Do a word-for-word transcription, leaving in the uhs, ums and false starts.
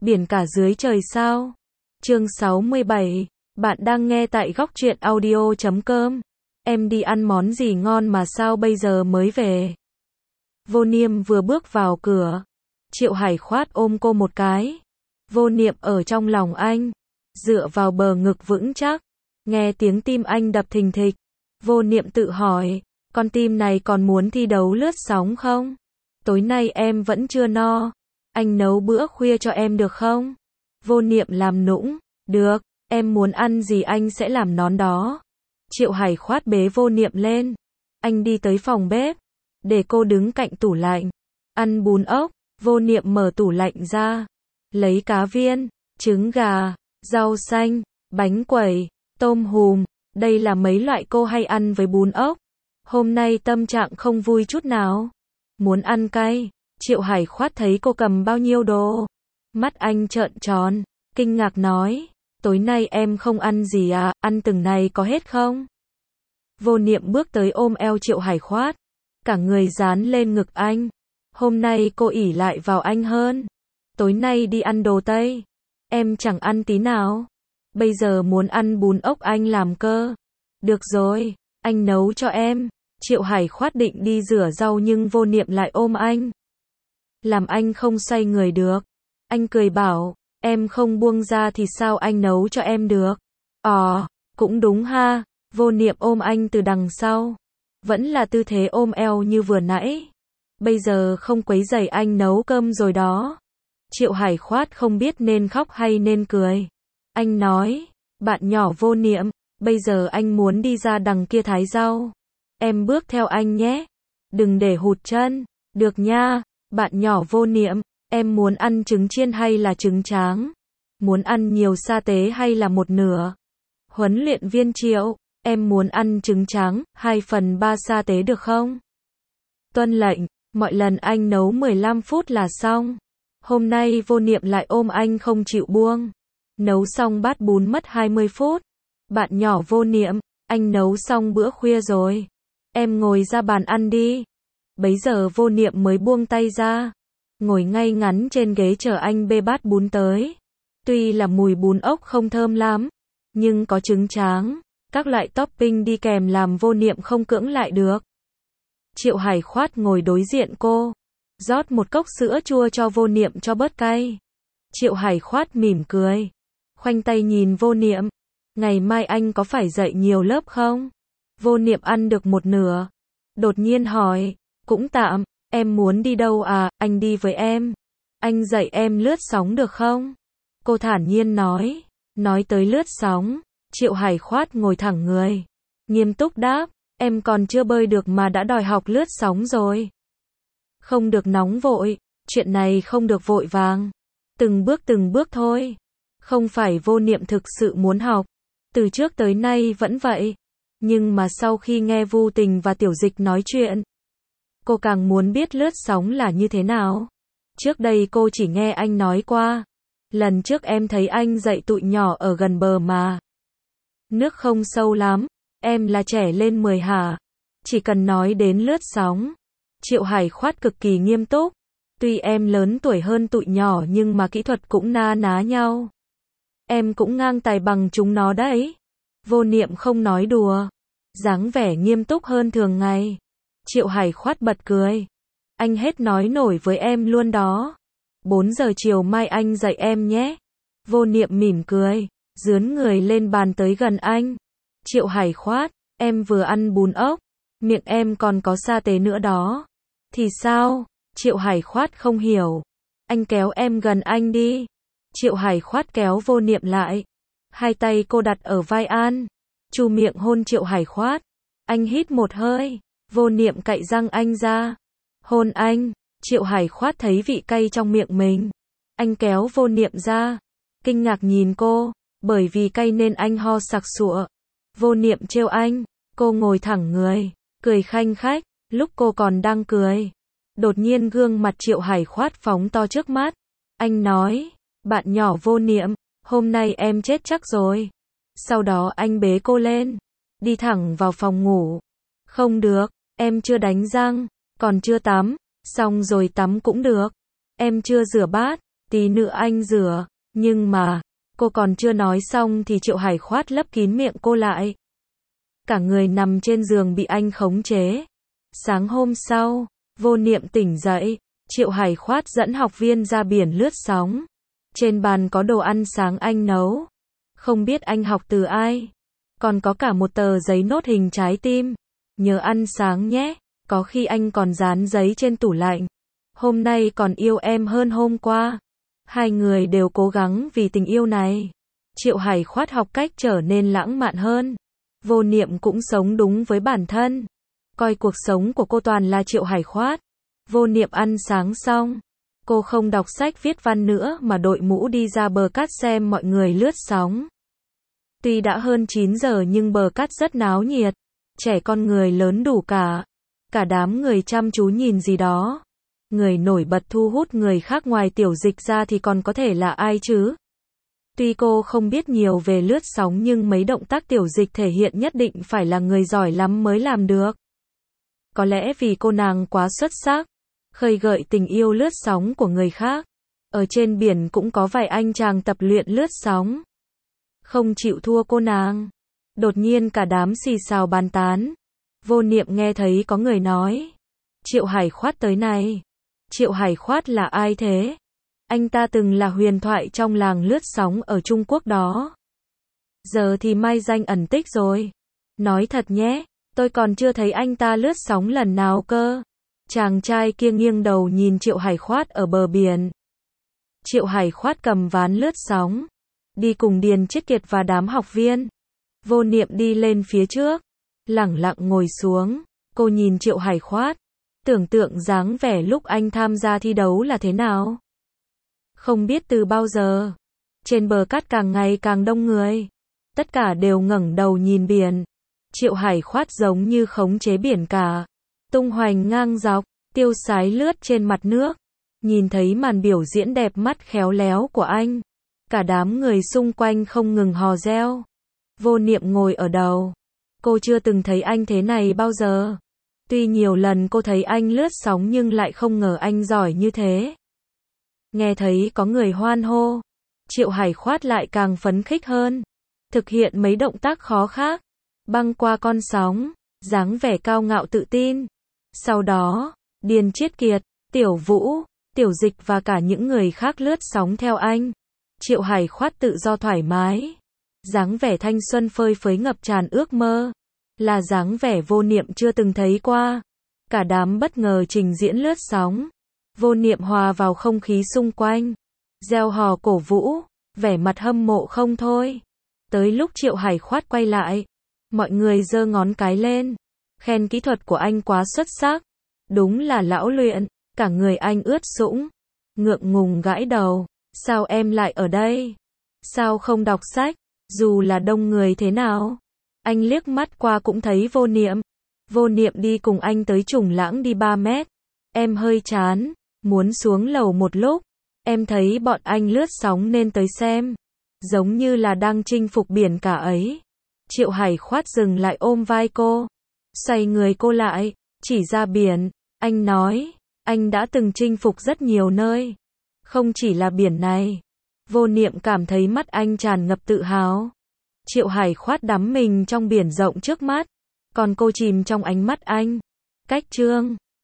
biển cả dưới trời sao. Chương sáu mươi bảy, bạn đang nghe tại góc truyện audio chấm com. Em đi ăn món gì ngon mà sao bây giờ mới về? Vô Niệm vừa bước vào cửa, Triệu Hải khoát ôm cô một cái. Vô Niệm ở trong lòng anh, dựa vào bờ ngực vững chắc, nghe tiếng tim anh đập thình thịch. Vô Niệm tự hỏi, con tim này còn muốn thi đấu lướt sóng không? Tối nay em vẫn chưa no, anh nấu bữa khuya cho em được không? Vô Niệm làm nũng, được, em muốn ăn gì anh sẽ làm nón đó. Triệu Hải khoát bế Vô Niệm lên, anh đi tới phòng bếp, để cô đứng cạnh tủ lạnh, ăn bún ốc. Vô Niệm mở tủ lạnh ra, lấy cá viên, trứng gà, rau xanh, bánh quẩy, tôm hùm, đây là mấy loại cô hay ăn với bún ốc. Hôm nay tâm trạng không vui chút nào, muốn ăn cay. Triệu Hải khoát thấy cô cầm bao nhiêu đồ, mắt anh trợn tròn, kinh ngạc nói, tối nay em không ăn gì à, ăn từng này có hết không? Vô Niệm bước tới ôm eo Triệu Hải khoát, cả người dán lên ngực anh. Hôm nay cô ỷ lại vào anh hơn, tối nay đi ăn đồ Tây, em chẳng ăn tí nào, bây giờ muốn ăn bún ốc anh làm cơ. Được rồi, anh nấu cho em. Triệu Hải khoát định đi rửa rau nhưng Vô Niệm lại ôm anh, làm anh không xoay người được. Anh cười bảo, em không buông ra thì sao anh nấu cho em được? Ờ, cũng đúng ha. Vô Niệm ôm anh từ đằng sau, vẫn là tư thế ôm eo như vừa nãy. Bây giờ không quấy rầy anh nấu cơm rồi đó. Triệu Hải khoát không biết nên khóc hay nên cười. Anh nói, bạn nhỏ Vô Niệm, bây giờ anh muốn đi ra đằng kia thái rau. Em bước theo anh nhé, đừng để hụt chân. Được nha, bạn nhỏ Vô Niệm, em muốn ăn trứng chiên hay là trứng tráng? Muốn ăn nhiều sa tế hay là một nửa? Huấn luyện viên Triệu, em muốn ăn trứng tráng, hai phần ba sa tế được không? Tuân lệnh, mọi lần anh nấu mười lăm phút là xong. Hôm nay Vô Niệm lại ôm anh không chịu buông. Nấu xong bát bún mất hai mươi phút. Bạn nhỏ Vô Niệm, anh nấu xong bữa khuya rồi. Em ngồi ra bàn ăn đi. Bấy giờ Vô Niệm mới buông tay ra, ngồi ngay ngắn trên ghế chờ anh bê bát bún tới. Tuy là mùi bún ốc không thơm lắm, nhưng có trứng tráng, các loại topping đi kèm làm Vô Niệm không cưỡng lại được. Triệu Hải khoát ngồi đối diện cô, rót một cốc sữa chua cho Vô Niệm cho bớt cay. Triệu Hải khoát mỉm cười, khoanh tay nhìn Vô Niệm, ngày mai anh có phải dạy nhiều lớp không? Vô Niệm ăn được một nửa, đột nhiên hỏi, cũng tạm, em muốn đi đâu à, anh đi với em. Anh dạy em lướt sóng được không? Cô thản nhiên nói, nói tới lướt sóng, Triệu Hải khoát ngồi thẳng người, nghiêm túc đáp, em còn chưa bơi được mà đã đòi học lướt sóng rồi. Không được nóng vội, chuyện này không được vội vàng, từng bước từng bước thôi. Không phải Vô Niệm thực sự muốn học, từ trước tới nay vẫn vậy, nhưng mà sau khi nghe Vu Tình và Tiểu Dịch nói chuyện, cô càng muốn biết lướt sóng là như thế nào. Trước đây cô chỉ nghe anh nói qua, lần trước em thấy anh dạy tụi nhỏ ở gần bờ mà. Nước không sâu lắm, em là trẻ lên mười hả? Chỉ cần nói đến lướt sóng, Triệu Hải khoát cực kỳ nghiêm túc. Tuy em lớn tuổi hơn tụi nhỏ nhưng mà kỹ thuật cũng na ná nhau. Em cũng ngang tài bằng chúng nó đấy. Vô Niệm không nói đùa, dáng vẻ nghiêm túc hơn thường ngày. Triệu Hải khoát bật cười. Anh hết nói nổi với em luôn đó. bốn giờ chiều mai anh dạy em nhé. Vô Niệm mỉm cười, dướn người lên bàn tới gần anh. Triệu Hải khoát, em vừa ăn bún ốc, miệng em còn có sa tế nữa đó. Thì sao? Triệu Hải khoát không hiểu. Anh kéo em gần anh đi. Triệu Hải khoát kéo Vô Niệm lại. Hai tay cô đặt ở vai An, chu miệng hôn Triệu Hải khoát. Anh hít một hơi, Vô Niệm cạy răng anh ra. Hôn anh. Triệu Hải khoát thấy vị cay trong miệng mình. Anh kéo Vô Niệm ra, kinh ngạc nhìn cô, bởi vì cay nên anh ho sặc sụa. Vô Niệm trêu anh, cô ngồi thẳng người, cười khanh khách. Lúc cô còn đang cười, đột nhiên gương mặt Triệu Hải khoát phóng to trước mắt. Anh nói, bạn nhỏ Vô Niệm, hôm nay em chết chắc rồi. Sau đó anh bế cô lên, đi thẳng vào phòng ngủ. Không được, em chưa đánh răng, còn chưa tắm, xong rồi tắm cũng được. Em chưa rửa bát, Tí nữa anh rửa, nhưng mà, cô còn chưa nói xong thì Triệu Hải Khoát lấp kín miệng cô lại. Cả người nằm trên giường bị anh khống chế. Sáng hôm sau, Vô Niệm tỉnh dậy, Triệu Hải Khoát dẫn học viên ra biển lướt sóng. Trên bàn có đồ ăn sáng anh nấu. Không biết anh học từ ai. Còn có cả một tờ giấy nốt hình trái tim. Nhớ ăn sáng nhé, có khi anh còn dán giấy trên tủ lạnh. Hôm nay còn yêu em hơn hôm qua. Hai người đều cố gắng vì tình yêu này. Triệu Hải Khoát học cách trở nên lãng mạn hơn. Vô Niệm cũng sống đúng với bản thân. Coi cuộc sống của cô toàn là Triệu Hải Khoát. Vô Niệm ăn sáng xong. Cô không đọc sách viết văn nữa mà đội mũ đi ra bờ cát xem mọi người lướt sóng. Tuy đã hơn chín giờ nhưng bờ cát rất náo nhiệt. Trẻ con người lớn đủ cả. Cả đám người chăm chú nhìn gì đó. Người nổi bật thu hút người khác ngoài Tiểu Dịch ra thì còn có thể là ai chứ? Tuy cô không biết nhiều về lướt sóng nhưng mấy động tác Tiểu Dịch thể hiện nhất định phải là người giỏi lắm mới làm được. Có lẽ vì cô nàng quá xuất sắc, khơi gợi tình yêu lướt sóng của người khác. Ở trên biển cũng có vài anh chàng tập luyện lướt sóng. Không chịu thua cô nàng. Đột nhiên cả đám xì xào bàn tán. Vô Niệm nghe thấy có người nói. Triệu Hải Khoát tới này. Triệu Hải Khoát là ai thế? Anh ta từng là huyền thoại trong làng lướt sóng ở Trung Quốc đó. Giờ thì mai danh ẩn tích rồi. Nói thật nhé, tôi còn chưa thấy anh ta lướt sóng lần nào cơ. Chàng trai kia nghiêng đầu nhìn Triệu Hải Khoát ở bờ biển. Triệu Hải Khoát cầm ván lướt sóng. Đi cùng Điền Chiết Kiệt và đám học viên. Vô Niệm đi lên phía trước. Lẳng lặng ngồi xuống. Cô nhìn Triệu Hải Khoát. Tưởng tượng dáng vẻ lúc anh tham gia thi đấu là thế nào. Không biết từ bao giờ. Trên bờ cát càng ngày càng đông người. Tất cả đều ngẩng đầu nhìn biển. Triệu Hải Khoát giống như khống chế biển cả. Tung hoành ngang dọc, tiêu sái lướt trên mặt nước. Nhìn thấy màn biểu diễn đẹp mắt khéo léo của anh. Cả đám người xung quanh không ngừng hò reo. Vô Niệm ngồi ở đầu. Cô chưa từng thấy anh thế này bao giờ. Tuy nhiều lần cô thấy anh lướt sóng nhưng lại không ngờ anh giỏi như thế. Nghe thấy có người hoan hô. Triệu Hải Khoát lại càng phấn khích hơn. Thực hiện mấy động tác khó khác. Băng qua con sóng. Dáng vẻ cao ngạo tự tin. Sau đó, Điền Chiết Kiệt, Tiểu Vũ, Tiểu Dịch và cả những người khác lướt sóng theo anh. Triệu Hải Khoát tự do thoải mái. Dáng vẻ thanh xuân phơi phới ngập tràn ước mơ. Là dáng vẻ Vô Niệm chưa từng thấy qua. Cả đám bất ngờ trình diễn lướt sóng. Vô Niệm hòa vào không khí xung quanh. Reo hò cổ vũ. Vẻ mặt hâm mộ không thôi. Tới lúc Triệu Hải Khoát quay lại. Mọi người giơ ngón cái lên. Khen kỹ thuật của anh quá xuất sắc. Đúng là lão luyện. Cả người anh ướt sũng. Ngượng ngùng gãi đầu. Sao em lại ở đây? Sao không đọc sách? Dù là đông người thế nào? Anh liếc mắt qua cũng thấy Vô Niệm. Vô Niệm đi cùng anh tới Trùng Lãng đi ba mét. Em hơi chán. Muốn xuống lầu một lúc. Em thấy bọn anh lướt sóng nên tới xem. Giống như là đang chinh phục biển cả ấy. Triệu Hải Khoát dừng lại ôm vai cô. Xoay người cô lại. Chỉ ra biển. Anh nói. Anh đã từng chinh phục rất nhiều nơi. Không chỉ là biển này. Vô Niệm cảm thấy mắt anh tràn ngập tự hào. Triệu Hải Khoát đắm mình trong biển rộng trước mắt. Còn cô chìm trong ánh mắt anh. Cách chương